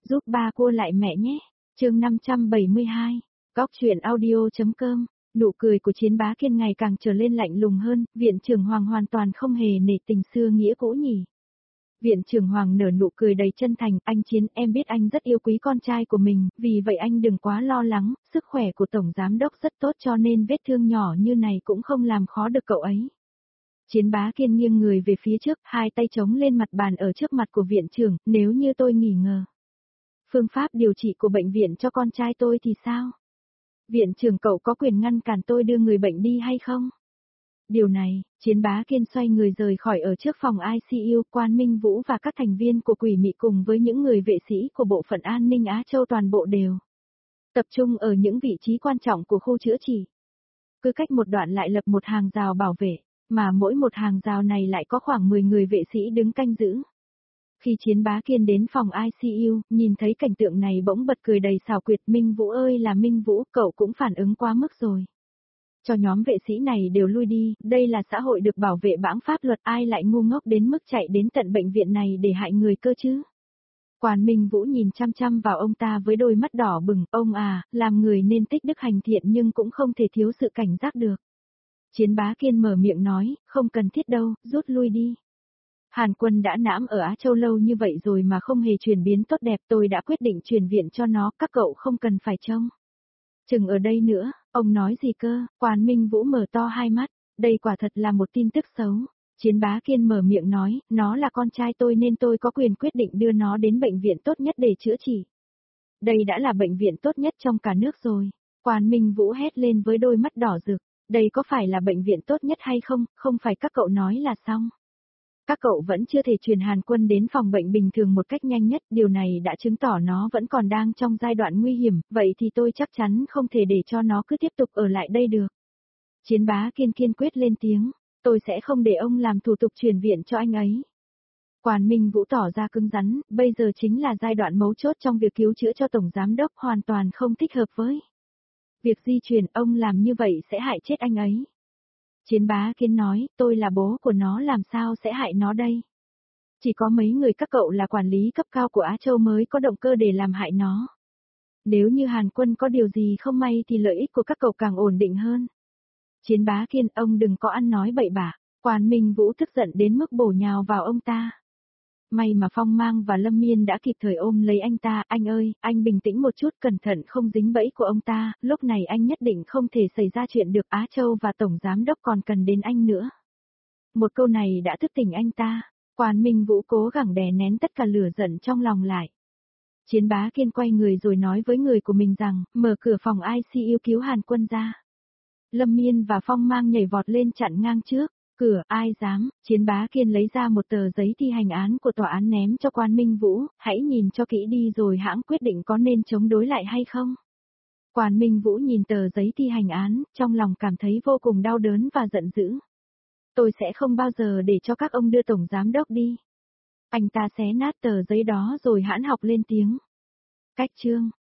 Giúp ba cua lại mẹ nhé. Chương 572. Góc truyện audio.com. Nụ cười của Chiến Bá Kiên ngày càng trở lên lạnh lùng hơn, Viện trưởng Hoàng hoàn toàn không hề nể tình xưa nghĩa cũ nhỉ. Viện trưởng Hoàng nở nụ cười đầy chân thành, anh Chiến, em biết anh rất yêu quý con trai của mình, vì vậy anh đừng quá lo lắng, sức khỏe của Tổng Giám Đốc rất tốt cho nên vết thương nhỏ như này cũng không làm khó được cậu ấy. Chiến Bá Kiên nghiêng người về phía trước, hai tay chống lên mặt bàn ở trước mặt của viện trưởng, nếu như tôi nghi ngờ phương pháp điều trị của bệnh viện cho con trai tôi thì sao? Viện trưởng cậu có quyền ngăn cản tôi đưa người bệnh đi hay không? Điều này, Chiến Bá Kiên xoay người rời khỏi ở trước phòng ICU, Quan Minh Vũ và các thành viên của Quỷ Mị cùng với những người vệ sĩ của bộ phận an ninh Á Châu toàn bộ đều tập trung ở những vị trí quan trọng của khu chữa trị. Cứ cách một đoạn lại lập một hàng rào bảo vệ, mà mỗi một hàng rào này lại có khoảng 10 người vệ sĩ đứng canh giữ. Khi Chiến Bá Kiên đến phòng ICU, nhìn thấy cảnh tượng này bỗng bật cười đầy xảo quyệt, Minh Vũ ơi là Minh Vũ, cậu cũng phản ứng quá mức rồi. Cho nhóm vệ sĩ này đều lui đi, đây là xã hội được bảo vệ bảng pháp luật, ai lại ngu ngốc đến mức chạy đến tận bệnh viện này để hại người cơ chứ? Quan Minh Vũ nhìn chăm chăm vào ông ta với đôi mắt đỏ bừng, ông à, làm người nên tích đức hành thiện nhưng cũng không thể thiếu sự cảnh giác được. Chiến Bá Kiên mở miệng nói, không cần thiết đâu, rút lui đi. Hàn Quân đã nãm ở Á Châu lâu như vậy rồi mà không hề chuyển biến tốt đẹp, tôi đã quyết định chuyển viện cho nó, các cậu không cần phải trông chừng ở đây nữa. Ông nói gì cơ? Quan Minh Vũ mở to hai mắt, đây quả thật là một tin tức xấu. Chiến Bá Kiên mở miệng nói, nó là con trai tôi nên tôi có quyền quyết định đưa nó đến bệnh viện tốt nhất để chữa trị. Đây đã là bệnh viện tốt nhất trong cả nước rồi. Quan Minh Vũ hét lên với đôi mắt đỏ rực, đây có phải là bệnh viện tốt nhất hay không, không phải các cậu nói là xong. Các cậu vẫn chưa thể truyền Hàn Quân đến phòng bệnh bình thường một cách nhanh nhất, điều này đã chứng tỏ nó vẫn còn đang trong giai đoạn nguy hiểm, vậy thì tôi chắc chắn không thể để cho nó cứ tiếp tục ở lại đây được. Chiến Bá Kiên kiên quyết lên tiếng, tôi sẽ không để ông làm thủ tục chuyển viện cho anh ấy. Quan Minh Vũ tỏ ra cứng rắn, bây giờ chính là giai đoạn mấu chốt trong việc cứu chữa cho Tổng Giám Đốc, hoàn toàn không thích hợp với việc di chuyển, ông làm như vậy sẽ hại chết anh ấy. Chiến Bá Kiên nói, tôi là bố của nó làm sao sẽ hại nó đây? Chỉ có mấy người các cậu là quản lý cấp cao của Á Châu mới có động cơ để làm hại nó. Nếu như Hàn Quân có điều gì không may thì lợi ích của các cậu càng ổn định hơn. Chiến Bá Kiên, ông đừng có ăn nói bậy bạ. Quan Minh Vũ tức giận đến mức bổ nhào vào ông ta. May mà Phong Mang và Lâm Miên đã kịp thời ôm lấy anh ta, anh ơi, anh bình tĩnh một chút, cẩn thận không dính bẫy của ông ta, lúc này anh nhất định không thể xảy ra chuyện được, Á Châu và Tổng Giám Đốc còn cần đến anh nữa. Một câu này đã thức tỉnh anh ta, Quan Minh Vũ cố gắng đè nén tất cả lửa giận trong lòng lại. Chiến Bá Kiên quay người rồi nói với người của mình rằng, mở cửa phòng ICU cứu Hàn Quân ra. Lâm Miên và Phong Mang nhảy vọt lên chặn ngang trước. Cửa, ai dám? Chiến Bá Kiên lấy ra một tờ giấy thi hành án của tòa án ném cho Quan Minh Vũ, hãy nhìn cho kỹ đi rồi hãng quyết định có nên chống đối lại hay không. Quan Minh Vũ nhìn tờ giấy thi hành án, trong lòng cảm thấy vô cùng đau đớn và giận dữ. Tôi sẽ không bao giờ để cho các ông đưa Tổng Giám Đốc đi. Anh ta xé nát tờ giấy đó rồi hãn học lên tiếng. Cách chương.